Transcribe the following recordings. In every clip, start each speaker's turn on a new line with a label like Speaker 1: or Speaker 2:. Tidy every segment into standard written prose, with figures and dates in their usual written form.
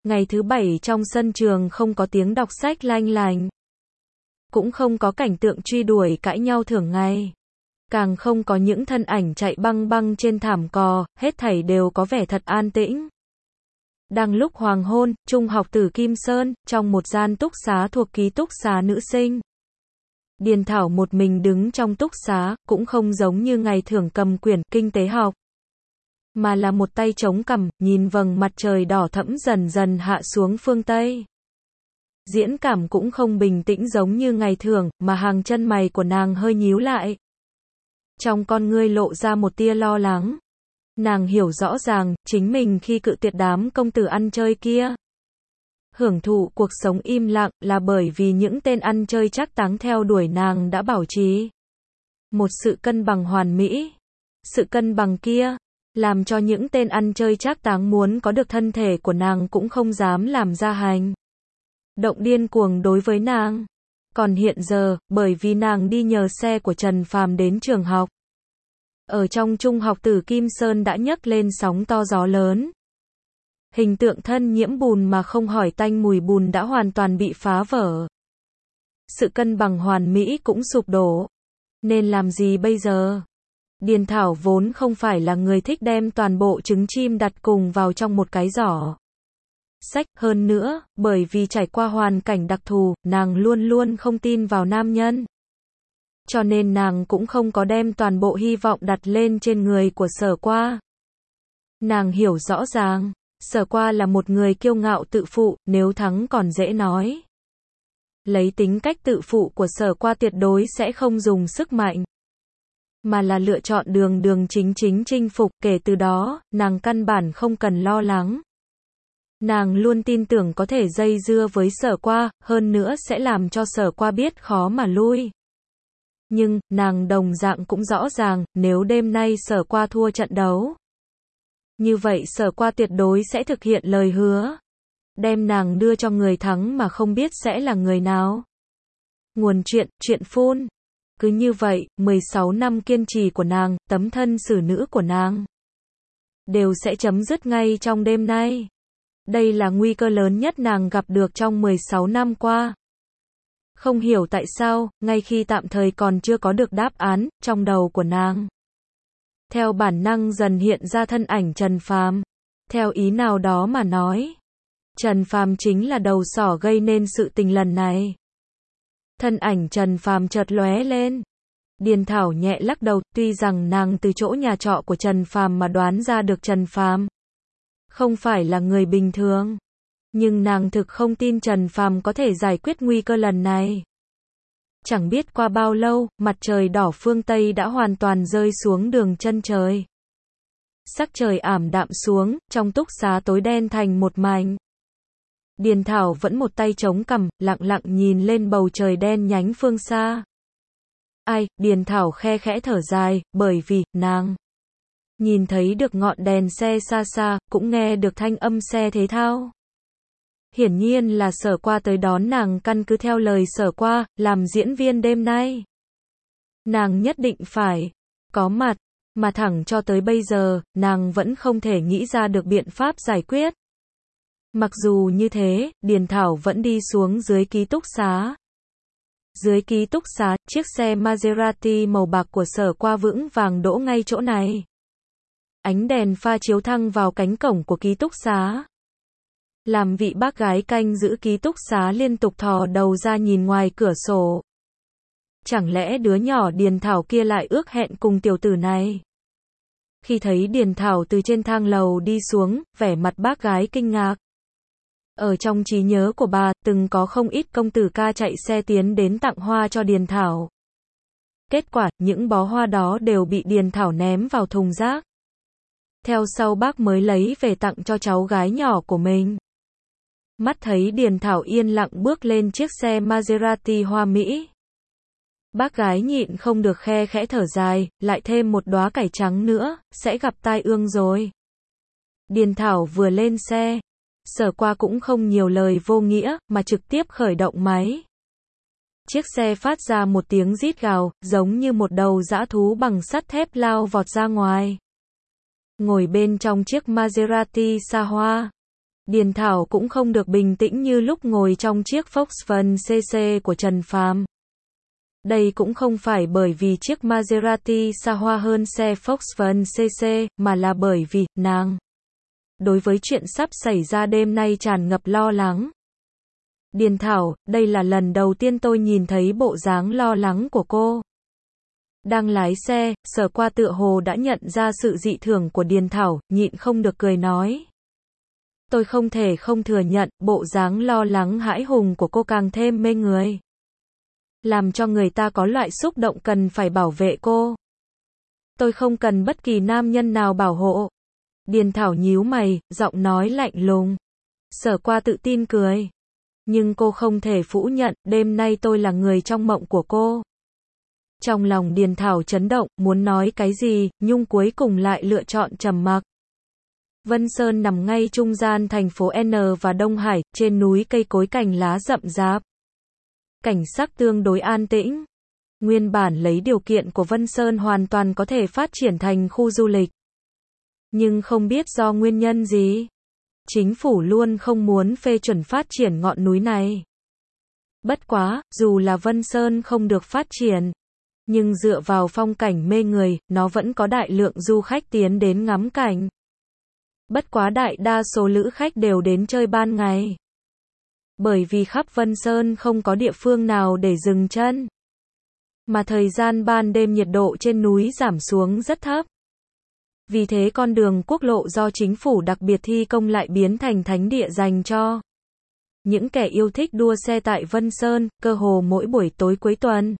Speaker 1: Ngày thứ bảy trong sân trường không có tiếng đọc sách lanh lành. Cũng không có cảnh tượng truy đuổi cãi nhau thường ngày. Càng không có những thân ảnh chạy băng băng trên thảm cỏ, hết thảy đều có vẻ thật an tĩnh. Đang lúc hoàng hôn, trung học Tử Kim Sơn, trong một gian túc xá thuộc ký túc xá nữ sinh. Điền Thảo một mình đứng trong túc xá, cũng không giống như ngày thường cầm quyển kinh tế học. Mà là một tay chống cằm, nhìn vầng mặt trời đỏ thẫm dần dần hạ xuống phương Tây. Diễn cảm cũng không bình tĩnh giống như ngày thường, mà hàng chân mày của nàng hơi nhíu lại. Trong con ngươi lộ ra một tia lo lắng. Nàng hiểu rõ ràng, chính mình khi cự tuyệt đám công tử ăn chơi kia. Hưởng thụ cuộc sống im lặng là bởi vì những tên ăn chơi trác táng theo đuổi nàng đã bảo trì một sự cân bằng hoàn mỹ. Sự cân bằng kia làm cho những tên ăn chơi trác táng muốn có được thân thể của nàng cũng không dám làm ra hành động điên cuồng đối với nàng. Còn hiện giờ, bởi vì nàng đi nhờ xe của Trần Phàm đến trường học. Ở trong trung học Tử Kim Sơn đã nhấc lên sóng to gió lớn. Hình tượng thân nhiễm bùn mà không hỏi tanh mùi bùn đã hoàn toàn bị phá vỡ. Sự cân bằng hoàn mỹ cũng sụp đổ. Nên làm gì bây giờ? Điền Thảo vốn không phải là người thích đem toàn bộ trứng chim đặt cùng vào trong một cái giỏ sách, hơn nữa, bởi vì trải qua hoàn cảnh đặc thù, nàng luôn luôn không tin vào nam nhân. Cho nên nàng cũng không có đem toàn bộ hy vọng đặt lên trên người của Sở Qua. Nàng hiểu rõ ràng, Sở Qua là một người kiêu ngạo tự phụ, nếu thắng còn dễ nói. Lấy tính cách tự phụ của Sở Qua tuyệt đối sẽ không dùng sức mạnh, mà là lựa chọn đường chính chinh phục, kể từ đó, nàng căn bản không cần lo lắng. Nàng luôn tin tưởng có thể dây dưa với Sở Qua, hơn nữa sẽ làm cho Sở Qua biết khó mà lui. Nhưng, nàng đồng dạng cũng rõ ràng, nếu đêm nay Sở Qua thua trận đấu, như vậy Sở Qua tuyệt đối sẽ thực hiện lời hứa, đem nàng đưa cho người thắng mà không biết sẽ là người nào. Nguồn chuyện phun. Cứ như vậy, 16 năm kiên trì của nàng, tấm thân xử nữ của nàng, đều sẽ chấm dứt ngay trong đêm nay. Đây là nguy cơ lớn nhất nàng gặp được trong 16 năm qua. Không hiểu tại sao, ngay khi tạm thời còn chưa có được đáp án, trong đầu của nàng, theo bản năng dần hiện ra thân ảnh Trần Phàm. Theo ý nào đó mà nói, Trần Phàm chính là đầu sỏ gây nên sự tình lần này. Thân ảnh Trần Phàm chợt lóe lên. Điền Thảo nhẹ lắc đầu, tuy rằng nàng từ chỗ nhà trọ của Trần Phàm mà đoán ra được Trần Phàm không phải là người bình thường, nhưng nàng thực không tin Trần Phàm có thể giải quyết nguy cơ lần này. Chẳng biết qua bao lâu, mặt trời đỏ phương Tây đã hoàn toàn rơi xuống đường chân trời. Sắc trời ảm đạm xuống, trong túc xá tối đen thành một mảnh. Điền Thảo vẫn một tay chống cằm, lặng lặng nhìn lên bầu trời đen nhánh phương xa. Ai, Điền Thảo khe khẽ thở dài, bởi vì, nàng nhìn thấy được ngọn đèn xe xa xa, cũng nghe được thanh âm xe thể thao. Hiển nhiên là Sở Qua tới đón nàng, căn cứ theo lời Sở Qua, làm diễn viên đêm nay. Nàng nhất định phải có mặt, mà thẳng cho tới bây giờ, nàng vẫn không thể nghĩ ra được biện pháp giải quyết. Mặc dù như thế, Điền Thảo vẫn đi xuống dưới ký túc xá. Dưới ký túc xá, chiếc xe Maserati màu bạc của Sở Qua vững vàng đỗ ngay chỗ này. Ánh đèn pha chiếu thăng vào cánh cổng của ký túc xá, làm vị bác gái canh giữ ký túc xá liên tục thò đầu ra nhìn ngoài cửa sổ. Chẳng lẽ đứa nhỏ Điền Thảo kia lại ước hẹn cùng tiểu tử này? Khi thấy Điền Thảo từ trên thang lầu đi xuống, vẻ mặt bác gái kinh ngạc. Ở trong trí nhớ của bà, từng có không ít công tử ca chạy xe tiến đến tặng hoa cho Điền Thảo. Kết quả, những bó hoa đó đều bị Điền Thảo ném vào thùng rác. Theo sau bác mới lấy về tặng cho cháu gái nhỏ của mình. Mắt thấy Điền Thảo yên lặng bước lên chiếc xe Maserati hoa mỹ. Bác gái nhịn không được khe khẽ thở dài, lại thêm một đóa cải trắng nữa, sẽ gặp tai ương rồi. Điền Thảo vừa lên xe, Sở Qua cũng không nhiều lời vô nghĩa, mà trực tiếp khởi động máy. Chiếc xe phát ra một tiếng rít gào, giống như một đầu dã thú bằng sắt thép lao vọt ra ngoài. Ngồi bên trong chiếc Maserati xa hoa, Điền Thảo cũng không được bình tĩnh như lúc ngồi trong chiếc Volkswagen CC của Trần Phàm. Đây cũng không phải bởi vì chiếc Maserati xa hoa hơn xe Volkswagen CC, mà là bởi vì, nàng đối với chuyện sắp xảy ra đêm nay tràn ngập lo lắng. Điền Thảo, đây là lần đầu tiên tôi nhìn thấy bộ dáng lo lắng của cô. Đang lái xe, Sở Qua tựa hồ đã nhận ra sự dị thường của Điền Thảo, nhịn không được cười nói. Tôi không thể không thừa nhận, bộ dáng lo lắng hãi hùng của cô càng thêm mê người. Làm cho người ta có loại xúc động cần phải bảo vệ cô. Tôi không cần bất kỳ nam nhân nào bảo hộ. Điền Thảo nhíu mày, giọng nói lạnh lùng. Sở Qua tự tin cười. Nhưng cô không thể phủ nhận, đêm nay tôi là người trong mộng của cô. Trong lòng Điền Thảo chấn động, muốn nói cái gì, nhưng cuối cùng lại lựa chọn trầm mặc. Vân Sơn nằm ngay trung gian thành phố N và Đông Hải, trên núi cây cối cành lá rậm rạp. Cảnh sắc tương đối an tĩnh. Nguyên bản lấy điều kiện của Vân Sơn hoàn toàn có thể phát triển thành khu du lịch. Nhưng không biết do nguyên nhân gì, chính phủ luôn không muốn phê chuẩn phát triển ngọn núi này. Bất quá, dù là Vân Sơn không được phát triển, nhưng dựa vào phong cảnh mê người, nó vẫn có đại lượng du khách tiến đến ngắm cảnh. Bất quá đại đa số lữ khách đều đến chơi ban ngày. Bởi vì khắp Vân Sơn không có địa phương nào để dừng chân. Mà thời gian ban đêm nhiệt độ trên núi giảm xuống rất thấp. Vì thế con đường quốc lộ do chính phủ đặc biệt thi công lại biến thành thánh địa dành cho những kẻ yêu thích đua xe tại Vân Sơn, cơ hồ mỗi buổi tối cuối tuần.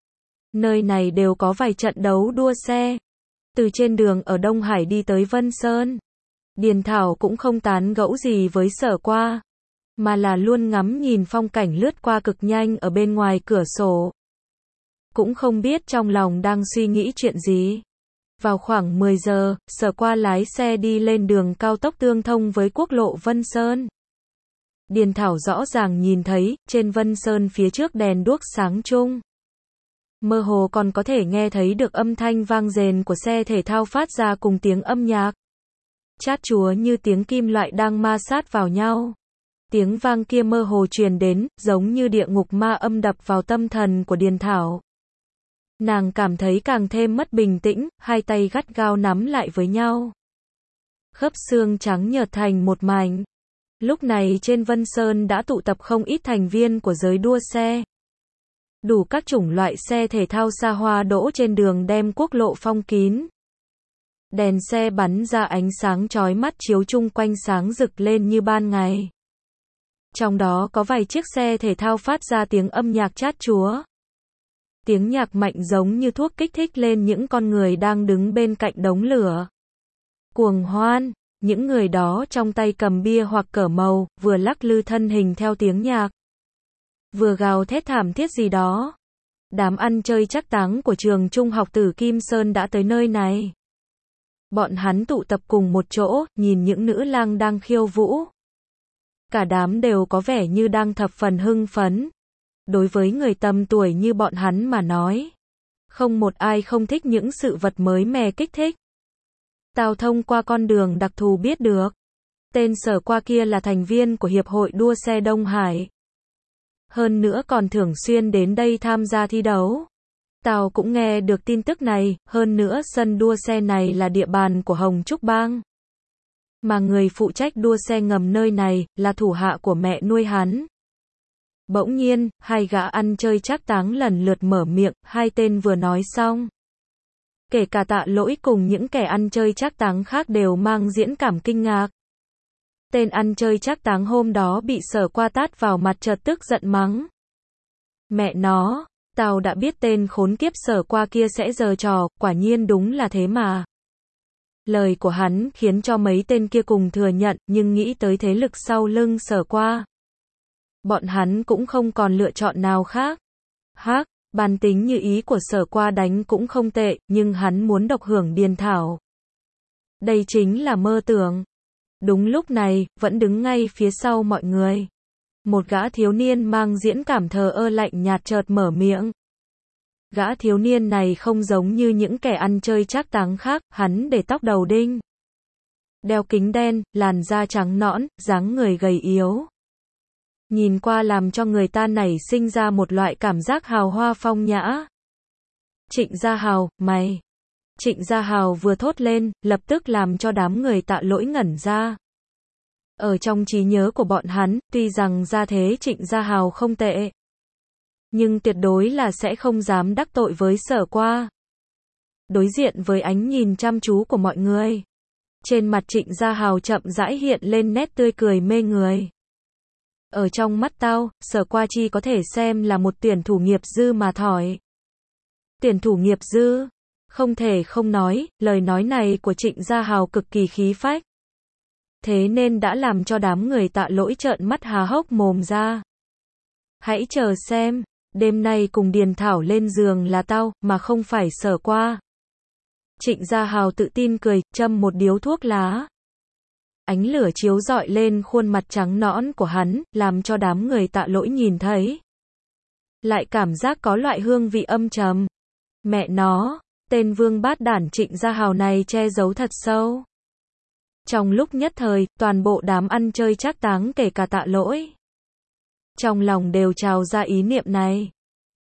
Speaker 1: Nơi này đều có vài trận đấu đua xe. Từ trên đường ở Đông Hải đi tới Vân Sơn, Điền Thảo cũng không tán gẫu gì với Sở Qua, mà là luôn ngắm nhìn phong cảnh lướt qua cực nhanh ở bên ngoài cửa sổ. Cũng không biết trong lòng đang suy nghĩ chuyện gì. Vào khoảng 10 giờ, Sở Qua lái xe đi lên đường cao tốc tương thông với quốc lộ Vân Sơn. Điền Thảo rõ ràng nhìn thấy, trên Vân Sơn phía trước đèn đuốc sáng chung. Mơ hồ còn có thể nghe thấy được âm thanh vang rền của xe thể thao phát ra cùng tiếng âm nhạc. Chát chúa như tiếng kim loại đang ma sát vào nhau. Tiếng vang kia mơ hồ truyền đến, giống như địa ngục ma âm đập vào tâm thần của Điền Thảo. Nàng cảm thấy càng thêm mất bình tĩnh, hai tay gắt gao nắm lại với nhau. Khớp xương trắng nhợt thành một mảnh. Lúc này trên Vân Sơn đã tụ tập không ít thành viên của giới đua xe. Đủ các chủng loại xe thể thao xa hoa đỗ trên đường đem quốc lộ phong kín. Đèn xe bắn ra ánh sáng chói mắt chiếu chung quanh sáng rực lên như ban ngày. Trong đó có vài chiếc xe thể thao phát ra tiếng âm nhạc chát chúa. Tiếng nhạc mạnh giống như thuốc kích thích lên những con người đang đứng bên cạnh đống lửa. Cuồng hoan, những người đó trong tay cầm bia hoặc cờ màu, vừa lắc lư thân hình theo tiếng nhạc, vừa gào thét thảm thiết gì đó. Đám ăn chơi trác táng của trường trung học Tử Kim Sơn đã tới nơi này. Bọn hắn tụ tập cùng một chỗ, nhìn những nữ lang đang khiêu vũ. Cả đám đều có vẻ như đang thập phần hưng phấn. Đối với người tầm tuổi như bọn hắn mà nói, không một ai không thích những sự vật mới mẻ kích thích. Tao thông qua con đường đặc thù biết được, tên Sở Qua kia là thành viên của Hiệp hội đua xe Đông Hải. Hơn nữa còn thường xuyên đến đây tham gia thi đấu. Tao cũng nghe được tin tức này, hơn nữa sân đua xe này là địa bàn của Hồng Trúc Bang. Mà người phụ trách đua xe ngầm nơi này, là thủ hạ của mẹ nuôi hắn. Bỗng nhiên, hai gã ăn chơi trác táng lần lượt mở miệng, hai tên vừa nói xong. Kể cả Tạ Lỗi cùng những kẻ ăn chơi trác táng khác đều mang diễn cảm kinh ngạc. Tên ăn chơi trác táng hôm đó bị Sở Qua tát vào mặt chợt tức giận mắng. Mẹ nó, tao đã biết tên khốn kiếp Sở Qua kia sẽ giở trò, quả nhiên đúng là thế mà. Lời của hắn khiến cho mấy tên kia cùng thừa nhận, nhưng nghĩ tới thế lực sau lưng Sở Qua, bọn hắn cũng không còn lựa chọn nào khác. Hắc, bản tính như ý của Sở Qua đánh cũng không tệ, nhưng hắn muốn độc hưởng Điền Thảo. Đây chính là mơ tưởng. Đúng lúc này, vẫn đứng ngay phía sau mọi người. Một gã thiếu niên mang diễn cảm thờ ơ lạnh nhạt chợt mở miệng. Gã thiếu niên này không giống như những kẻ ăn chơi trác táng khác, hắn để tóc đầu đinh. đeo kính đen, làn da trắng nõn, dáng người gầy yếu. Nhìn qua làm cho người ta nảy sinh ra một loại cảm giác hào hoa phong nhã. Trịnh Gia Hào, mày. Trịnh Gia Hào vừa thốt lên, lập tức làm cho đám người Tạ Lỗi ngẩn ra. Ở trong trí nhớ của bọn hắn, tuy rằng gia thế Trịnh Gia Hào không tệ, nhưng tuyệt đối là sẽ không dám đắc tội với Sở Qua. Đối diện với ánh nhìn chăm chú của mọi người, trên mặt Trịnh Gia Hào chậm rãi hiện lên nét tươi cười mê người. Ở trong mắt tao, Sở Qua chi có thể xem là một tuyển thủ nghiệp dư mà thỏi. Tuyển thủ nghiệp dư? Không thể không nói, lời nói này của Trịnh Gia Hào cực kỳ khí phách. Thế nên đã làm cho đám người Tạ Lỗi trợn mắt há hốc mồm ra. Hãy chờ xem, đêm nay cùng Điền Thảo lên giường là tao, mà không phải Sở Qua. Trịnh Gia Hào tự tin cười, châm một điếu thuốc lá. Ánh lửa chiếu rọi lên khuôn mặt trắng nõn của hắn, làm cho đám người Tạ Lỗi nhìn thấy. Lại cảm giác có loại hương vị âm trầm. Mẹ nó, tên vương bát đản Trịnh Gia Hào này che giấu thật sâu. Trong lúc nhất thời, toàn bộ đám ăn chơi trác táng kể cả Tạ Lỗi, trong lòng đều trào ra ý niệm này.